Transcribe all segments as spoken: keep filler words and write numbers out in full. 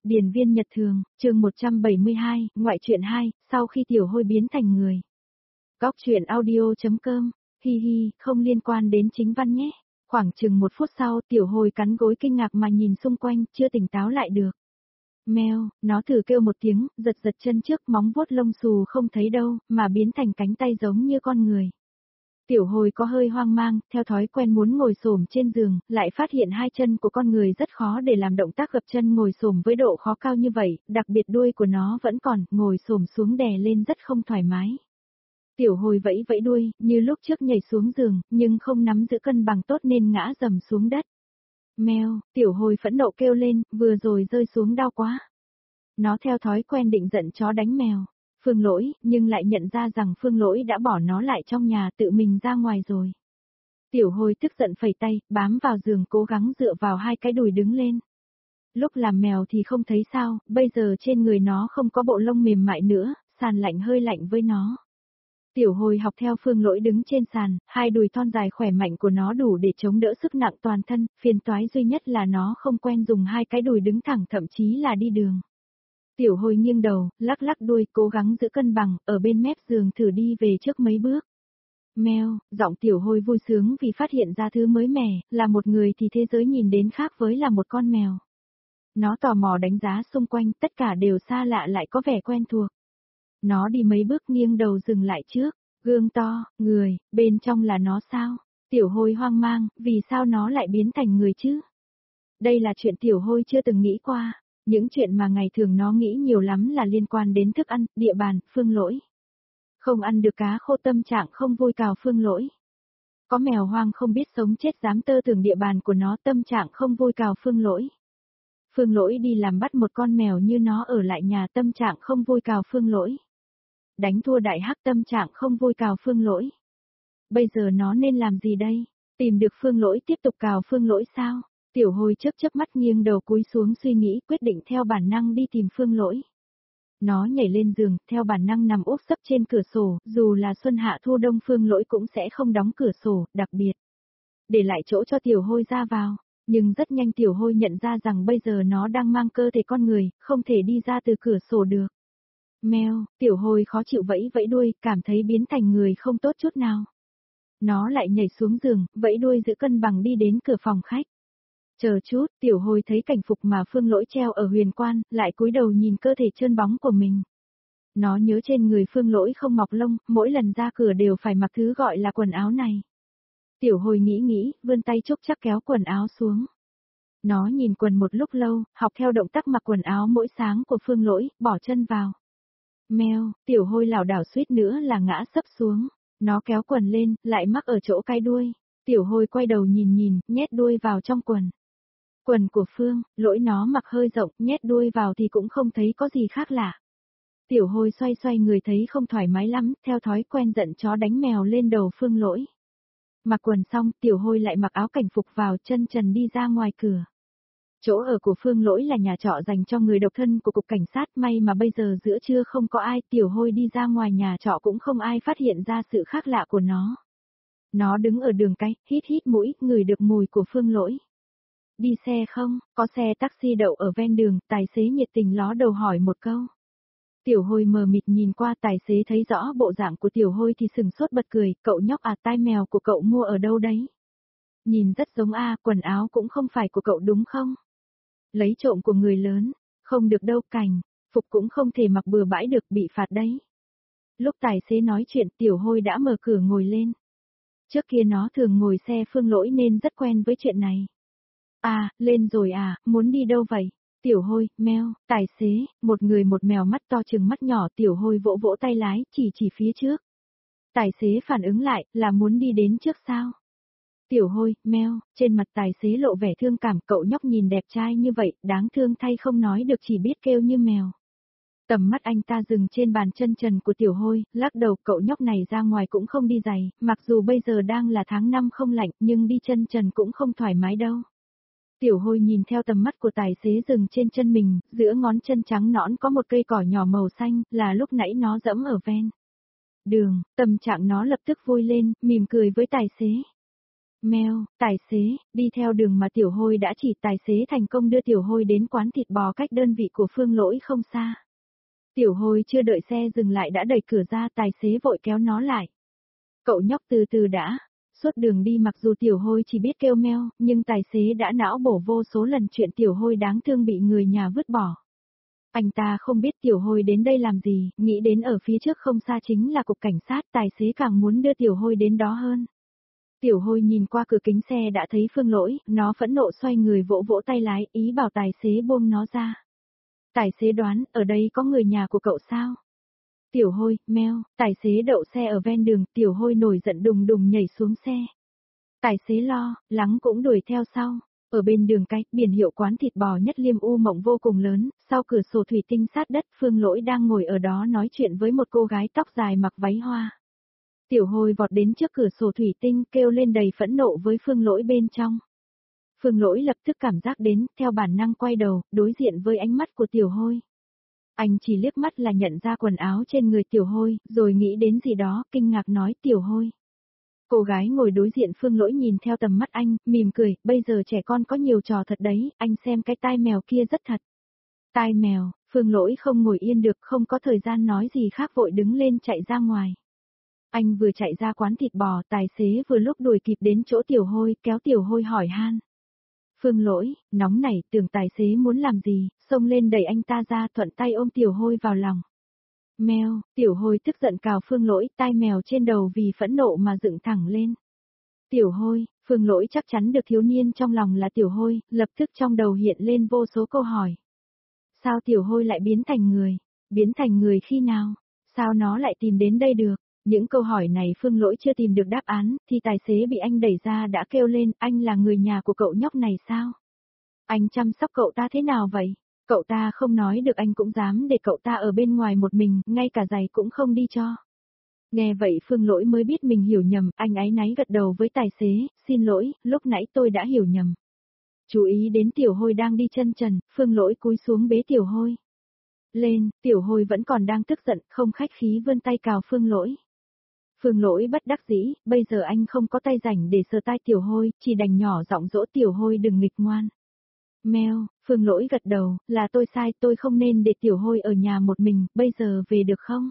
Điền viên nhật thường, chương một trăm bảy mươi hai, ngoại truyện hai, sau khi tiểu hôi biến thành người. Góc truyện audio.com, hi hi, không liên quan đến chính văn nhé. Khoảng chừng một phút sau tiểu hôi cắn gối kinh ngạc mà nhìn xung quanh, chưa tỉnh táo lại được. Mèo, nó thử kêu một tiếng, giật giật chân trước, móng vuốt lông xù không thấy đâu, mà biến thành cánh tay giống như con người. Tiểu hồi có hơi hoang mang, theo thói quen muốn ngồi xổm trên giường, lại phát hiện hai chân của con người rất khó để làm động tác gập chân ngồi xổm với độ khó cao như vậy, đặc biệt đuôi của nó vẫn còn, ngồi xổm xuống đè lên rất không thoải mái. Tiểu hồi vẫy vẫy đuôi, như lúc trước nhảy xuống giường, nhưng không nắm giữ cân bằng tốt nên ngã dầm xuống đất. Mèo, tiểu hồi phẫn nộ kêu lên, vừa rồi rơi xuống đau quá. Nó theo thói quen định giận chó đánh mèo. Phương Lỗi, nhưng lại nhận ra rằng Phương Lỗi đã bỏ nó lại trong nhà tự mình ra ngoài rồi. Tiểu Hồi tức giận phẩy tay, bám vào giường cố gắng dựa vào hai cái đùi đứng lên. Lúc làm mèo thì không thấy sao, bây giờ trên người nó không có bộ lông mềm mại nữa, sàn lạnh hơi lạnh với nó. Tiểu Hồi học theo Phương Lỗi đứng trên sàn, hai đùi thon dài khỏe mạnh của nó đủ để chống đỡ sức nặng toàn thân, phiền toái duy nhất là nó không quen dùng hai cái đùi đứng thẳng thậm chí là đi đường. Tiểu Hồi nghiêng đầu, lắc lắc đuôi, cố gắng giữ cân bằng, ở bên mép giường thử đi về trước mấy bước. Mèo, giọng Tiểu Hồi vui sướng vì phát hiện ra thứ mới mẻ, là một người thì thế giới nhìn đến khác với là một con mèo. Nó tò mò đánh giá xung quanh, tất cả đều xa lạ lại có vẻ quen thuộc. Nó đi mấy bước nghiêng đầu dừng lại trước, gương to, người, bên trong là nó sao? Tiểu Hồi hoang mang, vì sao nó lại biến thành người chứ? Đây là chuyện Tiểu Hồi chưa từng nghĩ qua. Những chuyện mà ngày thường nó nghĩ nhiều lắm là liên quan đến thức ăn, địa bàn, Phương Lỗi. Không ăn được cá khô tâm trạng không vui cào Phương Lỗi. Có mèo hoang không biết sống chết dám tơ tưởng địa bàn của nó tâm trạng không vui cào Phương Lỗi. Phương Lỗi đi làm bắt một con mèo như nó ở lại nhà tâm trạng không vui cào Phương Lỗi. Đánh thua đại hắc tâm trạng không vui cào Phương Lỗi. Bây giờ nó nên làm gì đây? Tìm được Phương Lỗi tiếp tục cào Phương Lỗi sao? Tiểu Hồi chớp chớp mắt nghiêng đầu cúi xuống suy nghĩ quyết định theo bản năng đi tìm Phương Lỗi. Nó nhảy lên giường, theo bản năng nằm úp sấp trên cửa sổ, dù là xuân hạ thu đông Phương Lỗi cũng sẽ không đóng cửa sổ, đặc biệt. Để lại chỗ cho Tiểu Hồi ra vào, nhưng rất nhanh Tiểu Hồi nhận ra rằng bây giờ nó đang mang cơ thể con người, không thể đi ra từ cửa sổ được. Mèo, Tiểu Hồi khó chịu vẫy vẫy đuôi, cảm thấy biến thành người không tốt chút nào. Nó lại nhảy xuống giường, vẫy đuôi giữ cân bằng đi đến cửa phòng khách. Chờ chút, Tiểu Hồi thấy cảnh phục mà Phương Lỗi treo ở huyền quan, lại cúi đầu nhìn cơ thể trơn bóng của mình. Nó nhớ trên người Phương Lỗi không mọc lông, mỗi lần ra cửa đều phải mặc thứ gọi là quần áo này. Tiểu Hồi nghĩ nghĩ, vươn tay chúc chắc kéo quần áo xuống. Nó nhìn quần một lúc lâu, học theo động tác mặc quần áo mỗi sáng của Phương Lỗi, bỏ chân vào. Mèo, Tiểu Hồi lảo đảo suýt nữa là ngã sấp xuống. Nó kéo quần lên, lại mắc ở chỗ cái đuôi. Tiểu Hồi quay đầu nhìn nhìn, nhét đuôi vào trong quần. Quần của Phương, Lỗi nó mặc hơi rộng, nhét đuôi vào thì cũng không thấy có gì khác lạ. Tiểu Hồi xoay xoay người thấy không thoải mái lắm, theo thói quen giận chó đánh mèo lên đầu Phương Lỗi. Mặc quần xong, Tiểu Hồi lại mặc áo cảnh phục vào, chân trần đi ra ngoài cửa. Chỗ ở của Phương Lỗi là nhà trọ dành cho người độc thân của cục cảnh sát, may mà bây giờ giữa trưa không có ai, Tiểu Hồi đi ra ngoài nhà trọ cũng không ai phát hiện ra sự khác lạ của nó. Nó đứng ở đường cái, hít hít mũi, ngửi được mùi của Phương Lỗi. Đi xe không? Có xe taxi đậu ở ven đường, tài xế nhiệt tình ló đầu hỏi một câu. Tiểu Hồi mờ mịt nhìn qua, tài xế thấy rõ bộ dạng của Tiểu Hồi thì sừng sốt bật cười, cậu nhóc à, tai mèo của cậu mua ở đâu đấy? Nhìn rất giống a, à, quần áo cũng không phải của cậu đúng không? Lấy trộm của người lớn, không được đâu Cảnh, phục cũng không thể mặc bừa bãi được, bị phạt đấy. Lúc tài xế nói chuyện Tiểu Hồi đã mở cửa ngồi lên. Trước kia nó thường ngồi xe Phương Lỗi nên rất quen với chuyện này. À, lên rồi à, muốn đi đâu vậy? Tiểu Hồi, mèo, tài xế, một người một mèo mắt to chừng mắt nhỏ. Tiểu Hồi vỗ vỗ tay lái, chỉ chỉ phía trước. Tài xế phản ứng lại, là muốn đi đến trước sao? Tiểu Hồi, mèo, trên mặt tài xế lộ vẻ thương cảm, cậu nhóc nhìn đẹp trai như vậy, đáng thương thay không nói được chỉ biết kêu như mèo. Tầm mắt anh ta dừng trên bàn chân trần của Tiểu Hồi, lắc đầu, cậu nhóc này ra ngoài cũng không đi giày, mặc dù bây giờ đang là tháng năm không lạnh, nhưng đi chân trần cũng không thoải mái đâu. Tiểu Hồi nhìn theo tầm mắt của tài xế dừng trên chân mình, giữa ngón chân trắng nõn có một cây cỏ nhỏ màu xanh, là lúc nãy nó dẫm ở ven đường, tâm trạng nó lập tức vui lên, mỉm cười với tài xế. Mail, tài xế, đi theo đường mà Tiểu Hôi đã chỉ, tài xế thành công đưa Tiểu Hôi đến quán thịt bò cách đơn vị của Phương Lỗi không xa. Tiểu Hôi chưa đợi xe dừng lại đã đẩy cửa ra, tài xế vội kéo nó lại. Cậu nhóc từ từ đã. Suốt đường đi mặc dù Tiểu Hôi chỉ biết kêu meo, nhưng tài xế đã não bổ vô số lần chuyện Tiểu Hôi đáng thương bị người nhà vứt bỏ. Anh ta không biết Tiểu Hôi đến đây làm gì, nghĩ đến ở phía trước không xa chính là cục cảnh sát, tài xế càng muốn đưa Tiểu Hôi đến đó hơn. Tiểu Hôi nhìn qua cửa kính xe đã thấy Phương Lỗi, nó phẫn nộ xoay người vỗ vỗ tay lái, ý bảo tài xế buông nó ra. Tài xế đoán, ở đây có người nhà của cậu sao? Tiểu Hôi, meo, tài xế đậu xe ở ven đường, Tiểu Hôi nổi giận đùng đùng nhảy xuống xe. Tài xế lo, lắng cũng đuổi theo sau. Ở bên đường cái, biển hiệu quán thịt bò Nhất Liêm U Mộng vô cùng lớn, sau cửa sổ thủy tinh sát đất, Phương Lỗi đang ngồi ở đó nói chuyện với một cô gái tóc dài mặc váy hoa. Tiểu Hôi vọt đến trước cửa sổ thủy tinh kêu lên đầy phẫn nộ với Phương Lỗi bên trong. Phương Lỗi lập tức cảm giác đến, theo bản năng quay đầu, đối diện với ánh mắt của Tiểu Hôi. Anh chỉ liếc mắt là nhận ra quần áo trên người Tiểu Hôi, rồi nghĩ đến gì đó, kinh ngạc nói Tiểu Hôi. Cô gái ngồi đối diện Phương Lỗi nhìn theo tầm mắt anh, mỉm cười, bây giờ trẻ con có nhiều trò thật đấy, anh xem cái tai mèo kia rất thật. Tai mèo, Phương Lỗi không ngồi yên được, không có thời gian nói gì khác vội đứng lên chạy ra ngoài. Anh vừa chạy ra quán thịt bò, tài xế vừa lúc đuổi kịp đến chỗ Tiểu Hôi, kéo Tiểu Hôi hỏi han. Phương Lỗi, nóng nảy, tưởng tài xế muốn làm gì, xông lên đẩy anh ta ra, thuận tay ôm Tiểu Hôi vào lòng. Mèo, Tiểu Hôi tức giận cào Phương Lỗi, tai mèo trên đầu vì phẫn nộ mà dựng thẳng lên. Tiểu Hôi, Phương Lỗi chắc chắn được thiếu niên trong lòng là Tiểu Hôi, lập tức trong đầu hiện lên vô số câu hỏi. Sao Tiểu Hôi lại biến thành người? Biến thành người khi nào? Sao nó lại tìm đến đây được? Những câu hỏi này Phương Lỗi chưa tìm được đáp án, thì tài xế bị anh đẩy ra đã kêu lên, anh là người nhà của cậu nhóc này sao? Anh chăm sóc cậu ta thế nào vậy? Cậu ta không nói được anh cũng dám để cậu ta ở bên ngoài một mình, ngay cả giày cũng không đi cho. Nghe vậy Phương Lỗi mới biết mình hiểu nhầm, anh áy náy gật đầu với tài xế, xin lỗi, lúc nãy tôi đã hiểu nhầm. Chú ý đến Tiểu Hôi đang đi chân trần, Phương Lỗi cúi xuống bế Tiểu Hôi lên, Tiểu Hôi vẫn còn đang tức giận, không khách khí vươn tay cào Phương Lỗi. Phương Lỗi bất đắc dĩ, bây giờ anh không có tay rảnh để sờ tai Tiểu Hôi, chỉ đành nhỏ giọng dỗ Tiểu Hôi đừng nghịch ngoan. Meo, Phương Lỗi gật đầu, là tôi sai, tôi không nên để Tiểu Hôi ở nhà một mình, bây giờ về được không?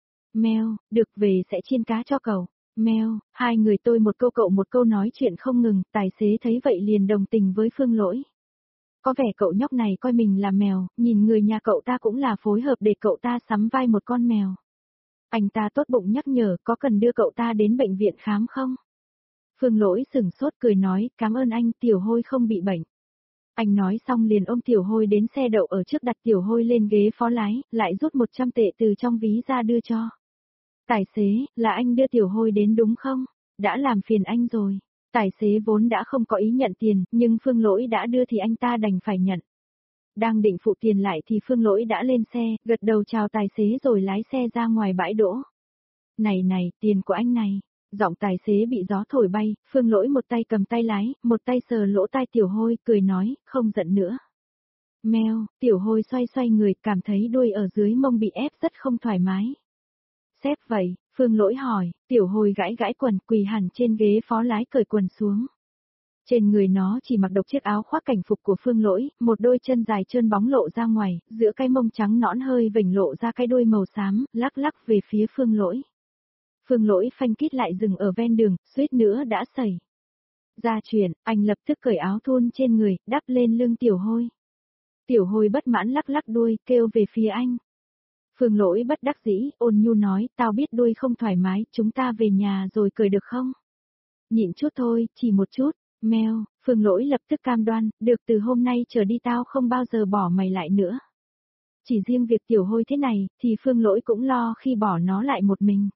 Meo, được, về sẽ chiên cá cho cậu. Meo, hai người tôi một câu cậu một câu nói chuyện không ngừng, tài xế thấy vậy liền đồng tình với Phương Lỗi. Có vẻ cậu nhóc này coi mình là mèo, nhìn người nhà cậu ta cũng là phối hợp để cậu ta sắm vai một con mèo. Anh ta tốt bụng nhắc nhở, có cần đưa cậu ta đến bệnh viện khám không? Phương Lỗi sửng sốt cười nói, cảm ơn anh, Tiểu Hôi không bị bệnh. Anh nói xong liền ôm Tiểu Hôi đến xe đậu ở trước, đặt Tiểu Hôi lên ghế phó lái, lại rút một trăm tệ từ trong ví ra đưa cho. Tài xế, là anh đưa Tiểu Hôi đến đúng không? Đã làm phiền anh rồi. Tài xế vốn đã không có ý nhận tiền, nhưng Phương Lỗi đã đưa thì anh ta đành phải nhận. Đang định phụ tiền lại thì Phương Lỗi đã lên xe, gật đầu chào tài xế rồi lái xe ra ngoài bãi đỗ. Này này, tiền của anh này. Giọng tài xế bị gió thổi bay, Phương Lỗi một tay cầm tay lái, một tay sờ lỗ tai Tiểu Hôi, cười nói, không giận nữa. Meo, Tiểu Hôi xoay xoay người, cảm thấy đuôi ở dưới mông bị ép rất không thoải mái. Sếp vậy, Phương Lỗi hỏi, Tiểu Hôi gãi gãi quần, quỳ hẳn trên ghế phó lái cởi quần xuống. Trên người nó chỉ mặc độc chiếc áo khoác cảnh phục của Phương Lỗi, một đôi chân dài trơn bóng lộ ra ngoài, giữa cái mông trắng nõn hơi vểnh lộ ra cái đuôi màu xám, lắc lắc về phía Phương Lỗi. Phương Lỗi phanh kít lại dừng ở ven đường, suýt nữa đã xảy ra chuyện, anh lập tức cởi áo thun trên người, đắp lên lưng Tiểu Hôi. Tiểu Hôi bất mãn lắc lắc đuôi, kêu về phía anh. Phương Lỗi bất đắc dĩ, ôn nhu nói, tao biết đuôi không thoải mái, chúng ta về nhà rồi cởi được không? Nhịn chút thôi, chỉ một chút. Meo, Phương Lỗi lập tức cam đoan, được, từ hôm nay trở đi tao không bao giờ bỏ mày lại nữa. Chỉ riêng việc Tiểu Hôi thế này, thì Phương Lỗi cũng lo khi bỏ nó lại một mình.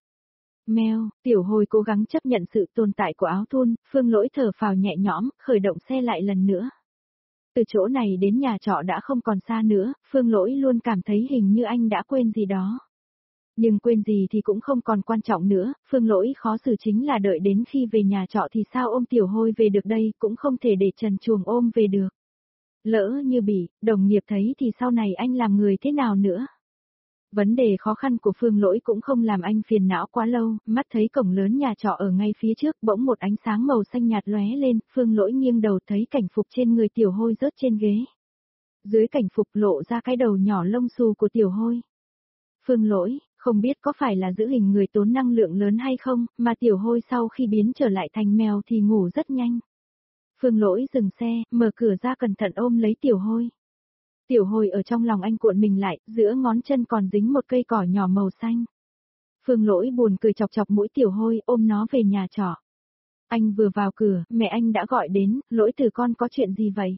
Meo, Tiểu Hôi cố gắng chấp nhận sự tồn tại của áo thun, Phương Lỗi thở phào nhẹ nhõm, khởi động xe lại lần nữa. Từ chỗ này đến nhà trọ đã không còn xa nữa, Phương Lỗi luôn cảm thấy hình như anh đã quên gì đó. Nhưng quên gì thì cũng không còn quan trọng nữa, Phương Lỗi khó xử chính là đợi đến khi về nhà trọ thì sao ôm Tiểu Hôi về được đây, cũng không thể để trần truồng ôm về được. Lỡ như bị, đồng nghiệp thấy thì sau này anh làm người thế nào nữa? Vấn đề khó khăn của Phương Lỗi cũng không làm anh phiền não quá lâu, mắt thấy cổng lớn nhà trọ ở ngay phía trước, bỗng một ánh sáng màu xanh nhạt lóe lên, Phương Lỗi nghiêng đầu thấy cảnh phục trên người Tiểu Hôi rớt trên ghế. Dưới cảnh phục lộ ra cái đầu nhỏ lông xù của Tiểu Hôi. Phương Lỗi, không biết có phải là giữ hình người tốn năng lượng lớn hay không, mà Tiểu Hôi sau khi biến trở lại thành mèo thì ngủ rất nhanh. Phương Lỗi dừng xe, mở cửa ra cẩn thận ôm lấy Tiểu Hôi. Tiểu Hôi ở trong lòng anh cuộn mình lại, giữa ngón chân còn dính một cây cỏ nhỏ màu xanh. Phương Lỗi buồn cười chọc chọc mũi Tiểu Hôi, ôm nó về nhà trọ. Anh vừa vào cửa, mẹ anh đã gọi đến, Lỗi từ con có chuyện gì vậy?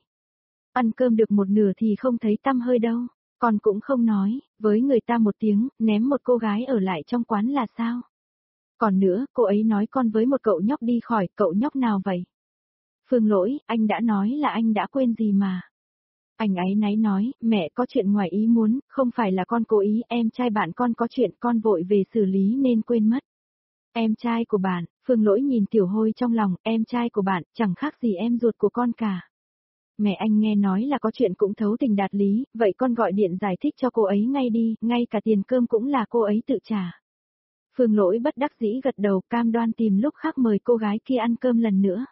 Ăn cơm được một nửa thì không thấy tăm hơi đâu, con cũng không nói, với người ta một tiếng, ném một cô gái ở lại trong quán là sao? Còn nữa, cô ấy nói con với một cậu nhóc đi khỏi, cậu nhóc nào vậy? Phương Lỗi, anh đã nói là anh đã quên gì mà. Anh ấy náy nói, mẹ có chuyện ngoài ý muốn, không phải là con cố ý, em trai bạn con có chuyện con vội về xử lý nên quên mất. Em trai của bạn, Phương Lỗi nhìn Tiểu Hôi trong lòng, em trai của bạn, chẳng khác gì em ruột của con cả. Mẹ anh nghe nói là có chuyện cũng thấu tình đạt lý, vậy con gọi điện giải thích cho cô ấy ngay đi, ngay cả tiền cơm cũng là cô ấy tự trả. Phương Lỗi bất đắc dĩ gật đầu, cam đoan tìm lúc khác mời cô gái kia ăn cơm lần nữa.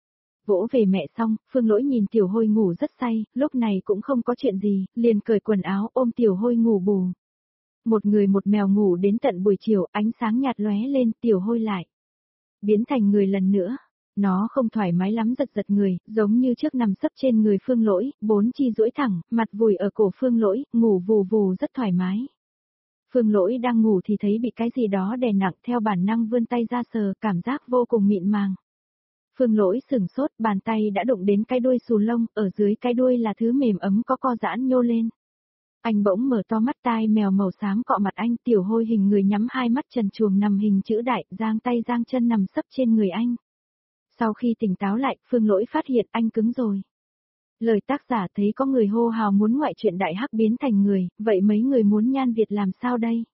Vỗ về mẹ xong, Phương Lỗi nhìn Tiểu Hôi ngủ rất say, lúc này cũng không có chuyện gì, liền cởi quần áo ôm Tiểu Hôi ngủ bù. Một người một mèo ngủ đến tận buổi chiều, ánh sáng nhạt lóe lên, Tiểu Hôi lại biến thành người lần nữa. Nó không thoải mái lắm, giật giật người, giống như trước nằm sấp trên người Phương Lỗi, bốn chi duỗi thẳng, mặt vùi ở cổ Phương Lỗi, ngủ vù vù rất thoải mái. Phương Lỗi đang ngủ thì thấy bị cái gì đó đè nặng, theo bản năng vươn tay ra sờ, cảm giác vô cùng mịn màng. Phương Lỗi sửng sốt, bàn tay đã đụng đến cái đuôi xù lông, ở dưới cái đuôi là thứ mềm ấm có co giãn nhô lên. Anh bỗng mở to mắt, tai mèo màu xám cọ mặt anh, Tiểu Hôi hình người nhắm hai mắt trần truồng nằm hình chữ đại, giang tay giang chân nằm sấp trên người anh. Sau khi tỉnh táo lại, Phương Lỗi phát hiện anh cứng rồi. Lời tác giả thấy có người hô hào muốn ngoại truyện Đại Hắc biến thành người, vậy mấy người muốn Nhan Việt làm sao đây?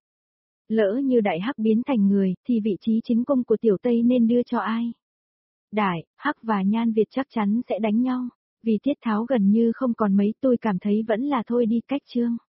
Lỡ như Đại Hắc biến thành người, thì vị trí chính cung của Tiểu Tây nên đưa cho ai? Đại Hắc và Nhan Việt chắc chắn sẽ đánh nhau. Vì tiết tháo gần như không còn mấy, tôi cảm thấy vẫn là thôi đi cách chương.